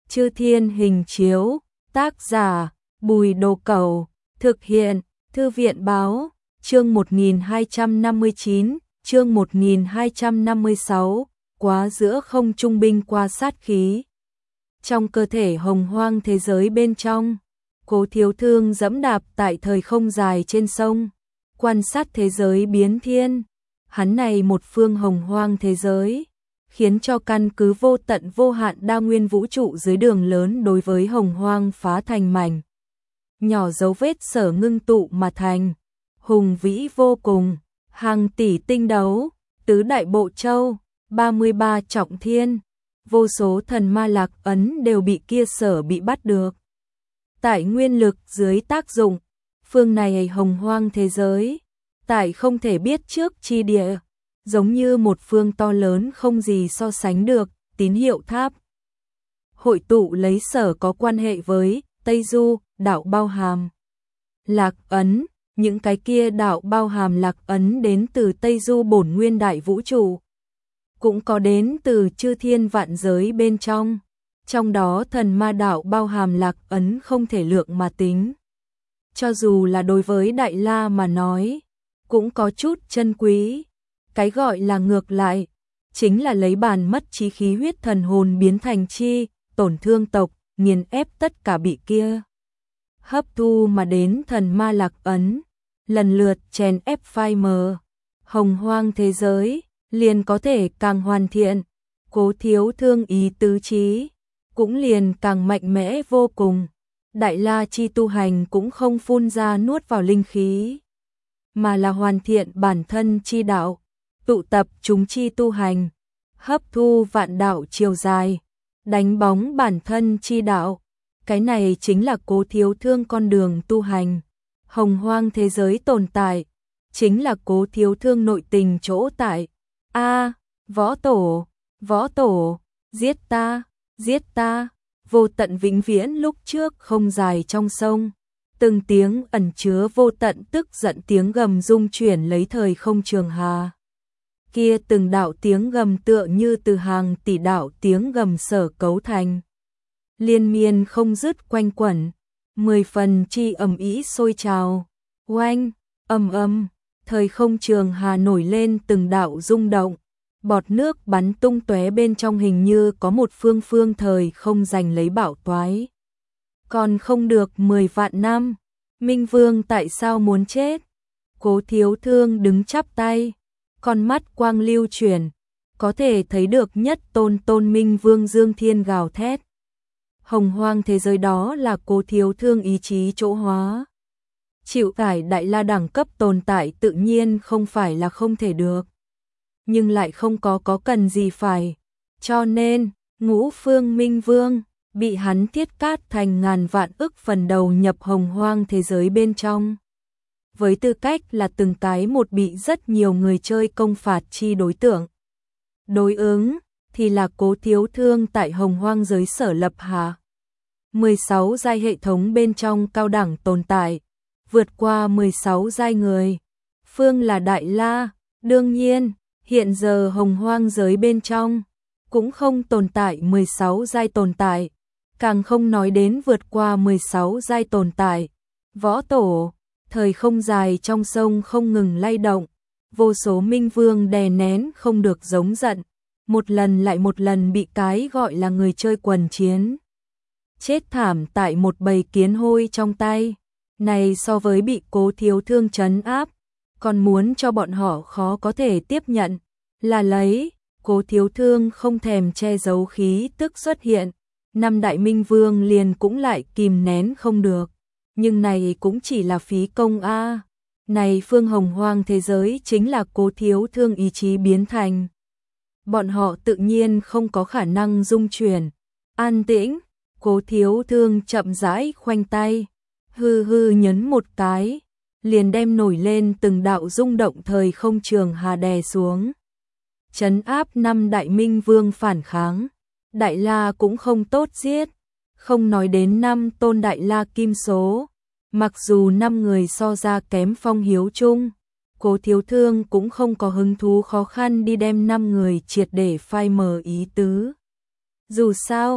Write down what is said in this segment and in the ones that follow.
Chư Thiên Hình Chiếu, tác giả, Bùi Đồ Cẩu, thực hiện, Thư viện báo, chương 1259, chương 1256, quá giữa không trung binh qua sát khí. Trong cơ thể hồng hoang thế giới bên trong, Cố Thiếu Thương dẫm đạp tại thời không dài trên sông, quan sát thế giới biến thiên. Hắn này một phương hồng hoang thế giới, khiến cho căn cứ vô tận vô hạn đa nguyên vũ trụ dưới đường lớn đối với hồng hoang phá thành mảnh nhỏ dấu vết sở ngưng tụ mà thành, hùng vĩ vô cùng, hàng tỷ tinh đấu, tứ đại bộ châu, 33 trọng thiên, vô số thần ma lạc ấn đều bị kia sở bị bắt được. Tại nguyên lực dưới tác dụng, phương này hồng hoang thế giới, tại không thể biết trước chi địa, giống như một phương to lớn không gì so sánh được, tín hiệu tháp. Hội tụ lấy sở có quan hệ với Tây Du, đạo bao hàm lạc ấn, những cái kia đạo bao hàm lạc ấn đến từ Tây Du bổn nguyên đại vũ trụ, cũng có đến từ chư thiên vạn giới bên trong đó thần ma đạo bao hàm lạc ấn không thể lượng mà tính. Cho dù là đối với Đại La mà nói, cũng có chút chân quý. Cái gọi là ngược lại, chính là lấy bàn mất trí khí huyết thần hồn biến thành chi, tổn thương tộc, nghiền ép tất cả bị kia hấp thu mà đến thần ma lạc ấn, lần lượt chèn ép phai mờ. Hồng hoang thế giới, liền có thể càng hoàn thiện, Cố Thiếu Thương ý tứ trí, cũng liền càng mạnh mẽ vô cùng. Đại La chi tu hành cũng không phun ra nuốt vào linh khí, mà là hoàn thiện bản thân chi đạo, tụ tập chúng chi tu hành, hấp thu vạn đạo chiều dài, đánh bóng bản thân chi đạo. Cái này chính là Cố Thiếu Thương con đường tu hành. Hồng hoang thế giới tồn tại, chính là Cố Thiếu Thương nội tình chỗ tại. Võ tổ, giết ta, vô tận vĩnh viễn lúc trước không dài trong sông. Từng tiếng ẩn chứa vô tận tức giận tiếng gầm rung chuyển lấy thời không trường hà. Kia từng đạo tiếng gầm tựa như từ hàng tỷ đạo tiếng gầm sở cấu thành, liên miên không dứt quanh quẩn, 10 phần chi ầm ĩ sôi trào. Oanh, ầm, thời không trường hà nổi lên từng đạo rung động, bọt nước bắn tung tóe, bên trong hình như có một phương thời không giành lấy bảo toái. Còn không được 10 vạn năm, Minh Vương tại sao muốn chết? Cố Thiếu Thương đứng chắp tay, con mắt quang lưu chuyển, có thể thấy được nhất tôn Minh Vương dương thiên gào thét. Hồng hoang thế giới đó là Cố Thiếu Thương ý chí chỗ hóa. Chịu tải Đại La đẳng cấp tồn tại tự nhiên không phải là không thể được, nhưng lại không có cần gì phải. Cho nên, ngũ phương Minh Vương bị hắn thiết cát thành ngàn vạn ức phần đầu nhập hồng hoang thế giới bên trong, với tư cách là từng cái một bị rất nhiều người chơi công phạt chi đối tượng. Đối ứng thì là Cố Thiếu Thương tại hồng hoang giới sở lập hạ 16 giai hệ thống bên trong cao đẳng tồn tại, vượt qua 16 giai người. Phương là Đại La, đương nhiên, hiện giờ hồng hoang giới bên trong cũng không tồn tại 16 giai tồn tại, càng không nói đến vượt qua 16 giai tồn tại. Võ tổ, thời không dài trong sông không ngừng lay động, vô số Minh Vương đè nén không được giống giận, một lần lại một lần bị cái gọi là người chơi quần chiến chết thảm tại một bầy kiến hôi trong tay. Này so với bị Cố Thiếu Thương trấn áp, còn muốn cho bọn họ khó có thể tiếp nhận, là lấy Cố Thiếu Thương không thèm che giấu khí tức xuất hiện, 5 đại Minh Vương liền cũng lại kìm nén không được. Nhưng này cũng chỉ là phí công a. Này phương hồng hoang thế giới chính là Cố Thiếu Thương ý chí biến thành. Bọn họ tự nhiên không có khả năng dung chuyển. An tĩnh, Cố Thiếu Thương chậm rãi khoanh tay, hư nhấn một cái, liền đem nổi lên từng đạo rung động thời không trường hà đè xuống, trấn áp 5 đại Minh Vương phản kháng. Đại La cũng không tốt giết, không nói đến 5 tôn Đại La kim số, mặc dù 5 người so ra kém Phong Hiếu Trung, Cố Thiếu Thương cũng không có hứng thú khó khăn đi đem 5 người triệt để phai mờ ý tứ. Dù sao,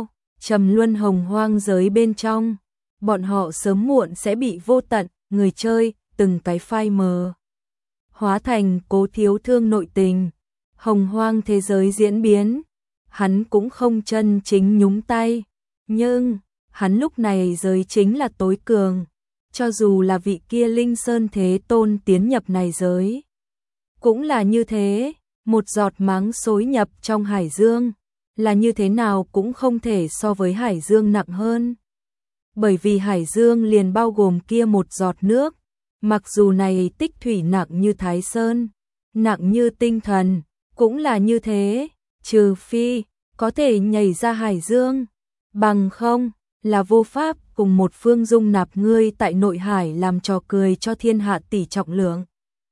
trầm luân hồng hoang giới bên trong, bọn họ sớm muộn sẽ bị vô tận người chơi từng cái phai mờ, hóa thành Cố Thiếu Thương nội tình. Hồng hoang thế giới diễn biến, hắn cũng không chân chính nhúng tay, nhưng hắn lúc này giới chính là tối cường, cho dù là vị kia Linh Sơn Thế Tôn tiến nhập này giới, cũng là như thế, một giọt máng xối nhập trong hải dương, là như thế nào cũng không thể so với hải dương nặng hơn. Bởi vì hải dương liền bao gồm kia một giọt nước, mặc dù này tích thủy nặng như Thái Sơn, nặng như tinh thần, cũng là như thế, trừ phi có thể nhảy ra hải dương, bằng không là vô pháp cùng một phương dung nạp ngươi tại nội hải làm trò cười cho thiên hạ tỷ trọng lượng.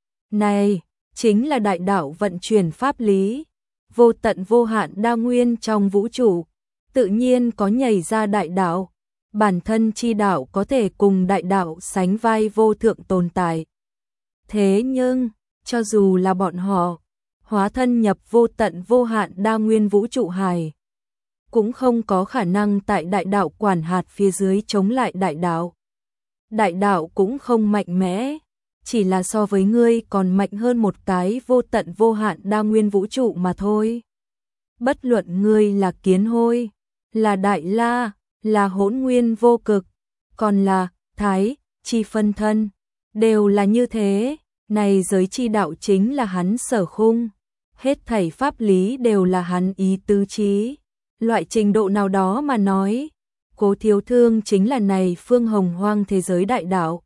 Này, chính là đại đạo vận chuyển pháp lý, vô tận vô hạn đa nguyên trong vũ trụ, tự nhiên có nhảy ra đại đạo, bản thân chi đạo có thể cùng đại đạo sánh vai vô thượng tồn tại. Thế nhưng, cho dù là bọn họ hóa thân nhập vô tận vô hạn đa nguyên vũ trụ hải, cũng không có khả năng tại đại đạo quản hạt phía dưới chống lại đại đạo. Đại đạo cũng không mạnh mẽ, chỉ là so với ngươi còn mạnh hơn một cái vô tận vô hạn đa nguyên vũ trụ mà thôi. Bất luận ngươi là Kiến Hôi, là Đại La, là Hỗn Nguyên vô cực, còn là Thái chi phân thân, đều là như thế. Này giới chi đạo chính là hắn sở khung, hết thảy pháp lý đều là hắn ý tứ trí. Loại trình độ nào đó mà nói, Cố Thiếu Thương chính là này phương hồng hoang thế giới đại đạo.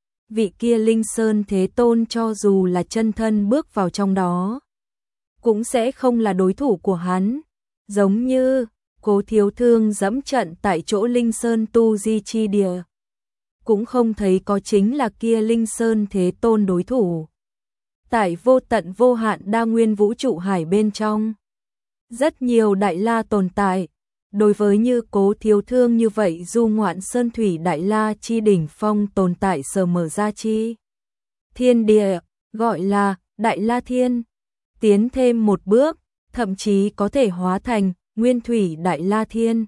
Vị kia Linh Sơn Thế Tôn cho dù là chân thân bước vào trong đó, cũng sẽ không là đối thủ của hắn. Giống như Cố Thiếu Thương dẫm trận tại chỗ Linh Sơn tu di chi địa, cũng không thấy có chính là kia Linh Sơn Thế Tôn đối thủ. Tại vô tận vô hạn đa nguyên vũ trụ hải bên trong, rất nhiều đại la tồn tại, đối với như Cố Thiếu Thương như vậy du ngoạn sơn thủy đại la chi đỉnh phong tồn tại sờ mở ra chi thiên địa, gọi là Đại La Thiên, tiến thêm một bước, thậm chí có thể hóa thành Nguyên Thủy Đại La Thiên.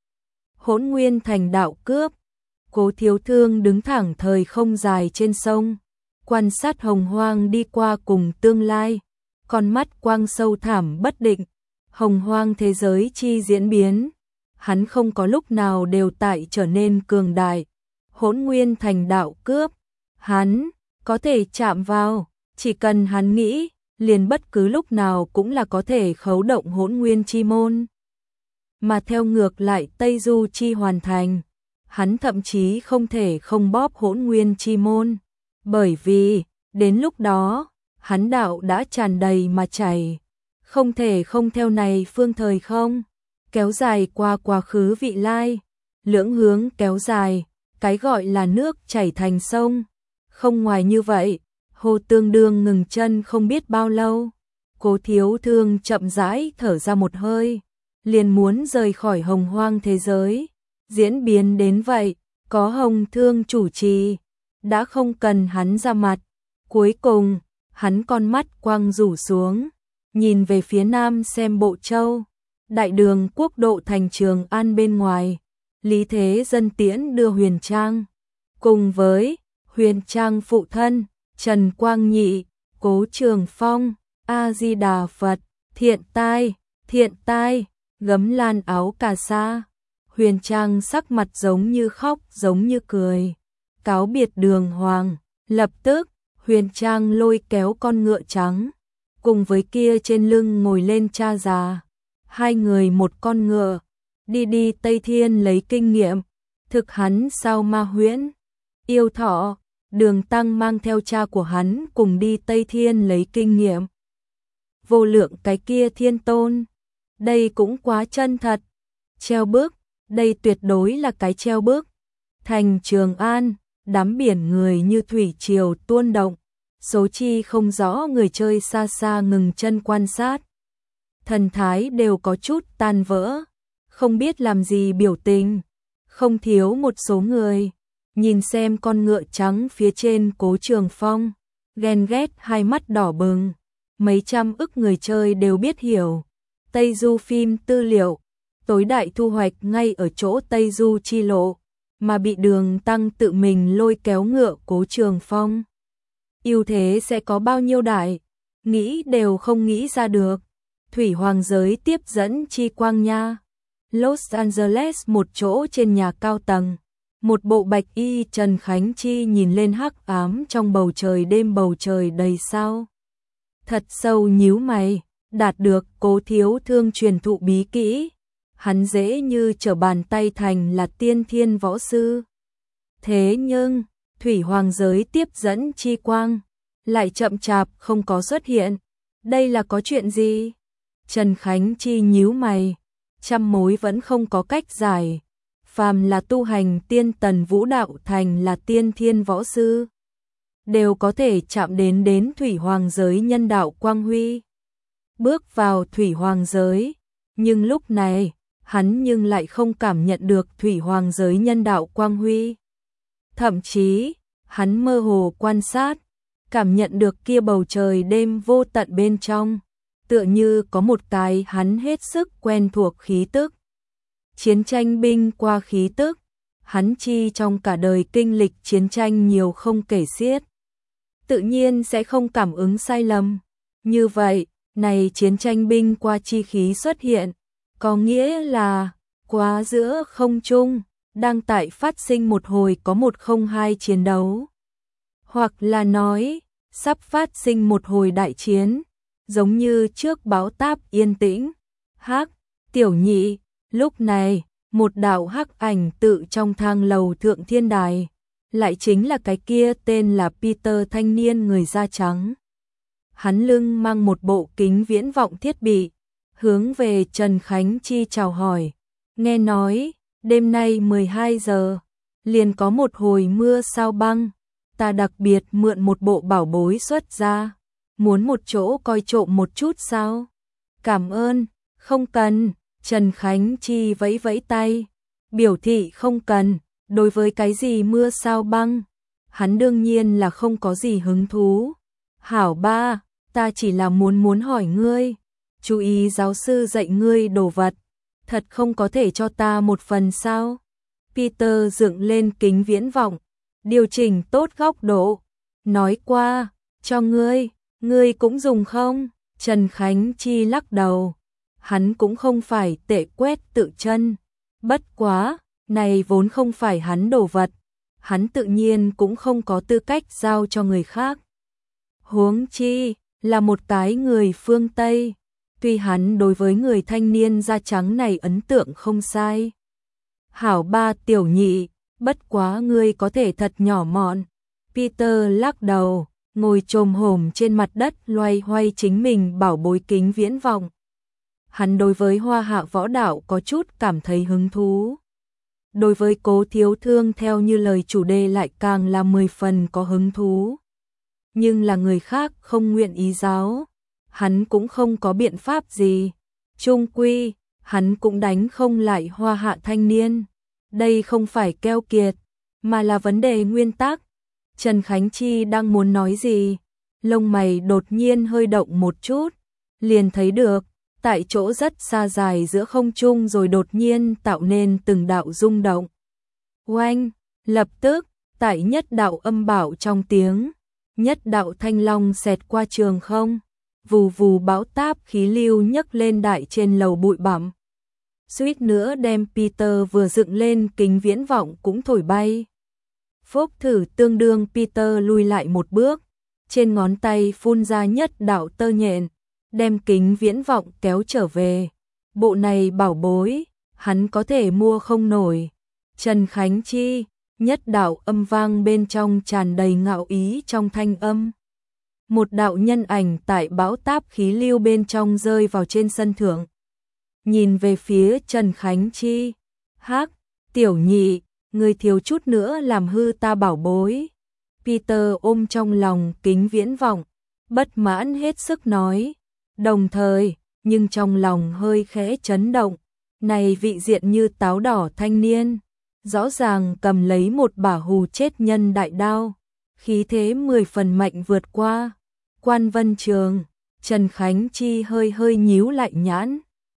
Hỗn Nguyên thành đạo cướp, Cố Thiếu Thương đứng thẳng thời không dài trên sông, quan sát hồng hoang đi qua cùng tương lai, con mắt quang sâu thẳm bất định, hồng hoang thế giới chi diễn biến, hắn không có lúc nào đều tại trở nên cường đại. Hỗn Nguyên thành đạo cướp, hắn có thể chạm vào, chỉ cần hắn nghĩ, liền bất cứ lúc nào cũng là có thể khấu động Hỗn Nguyên chi môn. Mà theo ngược lại Tây Du chi hoàn thành, hắn thậm chí không thể không bóp Hỗn Nguyên chi môn, bởi vì đến lúc đó, hắn đạo đã tràn đầy mà chảy, không thể không theo này phương thời không, kéo dài qua quá khứ vị lai, lưỡng hướng kéo dài, cái gọi là nước chảy thành sông, không ngoài như vậy, hồ tương đương ngừng chân không biết bao lâu. Cố Thiếu Thương chậm rãi thở ra một hơi, liền muốn rời khỏi hồng hoang thế giới, diễn biến đến vậy, có Hồng Thương chủ trì, đã không cần hắn ra mặt. Cuối cùng, hắn con mắt quang rủ xuống, nhìn về phía nam xem Bộ Châu, đại đường quốc độ thành Trường An bên ngoài, Lý Thế Dân tiễn đưa Huyền Trang, cùng với Huyền Trang phụ thân, Trần Quang Nhị, Cố Trường Phong, A-di-đà Phật, thiện tai, gấm lan áo cà sa. Huyền Trang sắc mặt giống như khóc giống như cười, cáo biệt Đường Hoàng, lập tức Huyền Trang lôi kéo con ngựa trắng, cùng với kia trên lưng ngồi lên cha già, hai người một con ngựa, đi Tây Thiên lấy kinh nghiệm, thực hắn sao ma huyễn, yêu thọ, Đường Tăng mang theo cha của hắn cùng đi Tây Thiên lấy kinh nghiệm. Vô lượng cái kia thiên tôn, đây cũng quá chân thật, treo bước, đây tuyệt đối là cái treo bước. Thành Trường An, đám biển người như thủy triều tuôn động, số chi không rõ người chơi xa xa ngừng chân quan sát. Thần thái đều có chút tan vỡ, không biết làm gì biểu tình, không thiếu một số người, nhìn xem con ngựa trắng phía trên Cố Trường Phong, ghen ghét hai mắt đỏ bừng, mấy trăm ức người chơi đều biết hiểu. Tây Du phim tư liệu, tối đại thu hoạch ngay ở chỗ Tây Du chi lộ, mà bị Đường Tăng tự mình lôi kéo ngựa Cố Trường Phong. Ưu thế sẽ có bao nhiêu đại, nghĩ đều không nghĩ ra được. Thủy Hoàng giới tiếp dẫn chi quang nha. Los Angeles, một chỗ trên nhà cao tầng. Một bộ bạch y Trần Khánh Chi nhìn lên hắc ám trong bầu trời đêm, bầu trời đầy sao. Thật sâu nhíu mày, đạt được Cố thiếu thương truyền thụ bí kỹ. Hắn dễ như trở bàn tay thành là tiên thiên võ sư. Thế nhưng, Thủy Hoàng giới tiếp dẫn chi quang lại chậm chạp không có xuất hiện. Đây là có chuyện gì? Trần Khánh Chi nhíu mày, trăm mối vẫn không có cách giải. Phàm là tu hành tiên tần vũ đạo thành là tiên thiên võ sư, đều có thể chạm đến Thủy Hoàng giới nhân đạo quang huy. Bước vào Thủy Hoàng giới, nhưng lúc này, hắn nhưng lại không cảm nhận được Thủy Hoàng giới nhân đạo quang huy. Thậm chí, hắn mơ hồ quan sát, cảm nhận được kia bầu trời đêm vô tận bên trong, tựa như có một cái hắn hết sức quen thuộc khí tức. Chiến tranh binh qua khí tức, hắn chi trong cả đời kinh lịch chiến tranh nhiều không kể xiết. Tự nhiên sẽ không cảm ứng sai lầm. Như vậy, này chiến tranh binh qua chi khí xuất hiện, có nghĩa là quá giữa không trung, đang tại phát sinh một hồi có 102 chiến đấu. Hoặc là nói, sắp phát sinh một hồi đại chiến, giống như trước báo táp yên tĩnh. Hắc, tiểu nhị, lúc này, một đạo hắc ảnh tự trong thang lầu thượng thiên đài, lại chính là cái kia tên là Peter thanh niên người da trắng. Hắn lưng mang một bộ kính viễn vọng thiết bị, hướng về Trần Khánh Chi chào hỏi. Nghe nói, đêm nay 12 giờ, liền có một hồi mưa sao băng, ta đặc biệt mượn một bộ bảo bối xuất ra, muốn một chỗ coi trộm một chút sao? Cảm ơn, không cần. Trần Khánh Chi vẫy vẫy tay, biểu thị không cần. Đối với cái gì mưa sao băng, hắn đương nhiên là không có gì hứng thú. Hảo ba, ta chỉ là muốn hỏi ngươi, chú ý giáo sư dạy ngươi đồ vật, thật không có thể cho ta một phần sao? Peter dựng lên kính viễn vọng, điều chỉnh tốt góc độ, nói qua, cho ngươi cũng dùng không? Trần Khánh Chi lắc đầu, hắn cũng không phải tệ quét tự chân, bất quá, này vốn không phải hắn đồ vật, hắn tự nhiên cũng không có tư cách giao cho người khác. Huống chi, là một cái người phương Tây, tuy hắn đối với người thanh niên da trắng này ấn tượng không sai. Hảo ba tiểu nhị, bất quá ngươi có thể thật nhỏ mọn. Peter lắc đầu, ngồi chồm hổm trên mặt đất loay hoay chính mình bảo bối kính viễn vọng. Hắn đối với Hoa Hạ võ đạo có chút cảm thấy hứng thú. Đối với Cố thiếu thương theo như lời chủ đề lại càng là 10 phần có hứng thú. Nhưng là người khác không nguyện ý giáo, hắn cũng không có biện pháp gì. Chung quy, hắn cũng đánh không lại Hoa Hạ thanh niên. Đây không phải keo kiệt, mà là vấn đề nguyên tắc. Trần Khánh Chi đang muốn nói gì, lông mày đột nhiên hơi động một chút, liền thấy được, tại chỗ rất xa dài giữa không trung rồi đột nhiên tạo nên từng đạo rung động. Oanh, lập tức, tại nhất đạo âm bảo trong tiếng, nhất đạo thanh long xẹt qua trường không, vù vù bão táp khí lưu nhấc lên đại trên lầu bụi bặm. Suýt nữa đem Peter vừa dựng lên kính viễn vọng cũng thổi bay. Phốc thử tương đương Peter lùi lại một bước, trên ngón tay phun ra nhất đạo tơ nhện, đem kính viễn vọng kéo trở về. Bộ này bảo bối, hắn có thể mua không nổi. Trần Khánh Chi, nhất đạo âm vang bên trong tràn đầy ngạo ý trong thanh âm. Một đạo nhân ảnh tại bão táp khí lưu bên trong rơi vào trên sân thượng. Nhìn về phía Trần Khánh Chi, hắc, tiểu nhị, người thiếu chút nữa làm hư ta bảo bối. Peter ôm trong lòng kính viễn vọng, bất mãn hết sức nói, đồng thời, nhưng trong lòng hơi khẽ chấn động, này vị diện như táo đỏ thanh niên, rõ ràng cầm lấy một bả hù chết nhân đại đao, khí thế 10 phần mạnh vượt qua. Quan Vân Trường, Trần Khánh Chi hơi nhíu lại nhãn,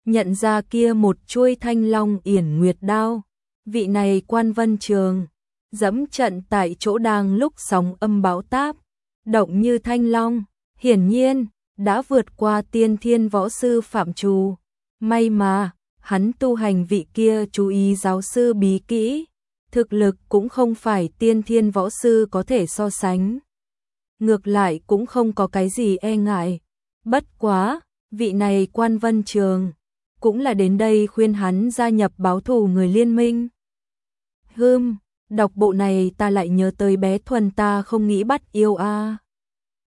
nhận ra kia một chuôi thanh long yển nguyệt đao. Vị này Quan Vân Trường, dẫm trận tại chỗ đang lúc sóng âm bão táp, động như thanh long, hiển nhiên đã vượt qua tiên thiên võ sư phạm trù. May mà hắn tu hành vị kia chú ý giáo sư bí kỹ, thực lực cũng không phải tiên thiên võ sư có thể so sánh. Ngược lại cũng không có cái gì e ngại. Bất quá, vị này Quan Vân Trường cũng là đến đây khuyên hắn gia nhập báo thù người liên minh. Đọc bộ này ta lại nhớ tới bé Thuần ta không nghĩ bắt yêu a.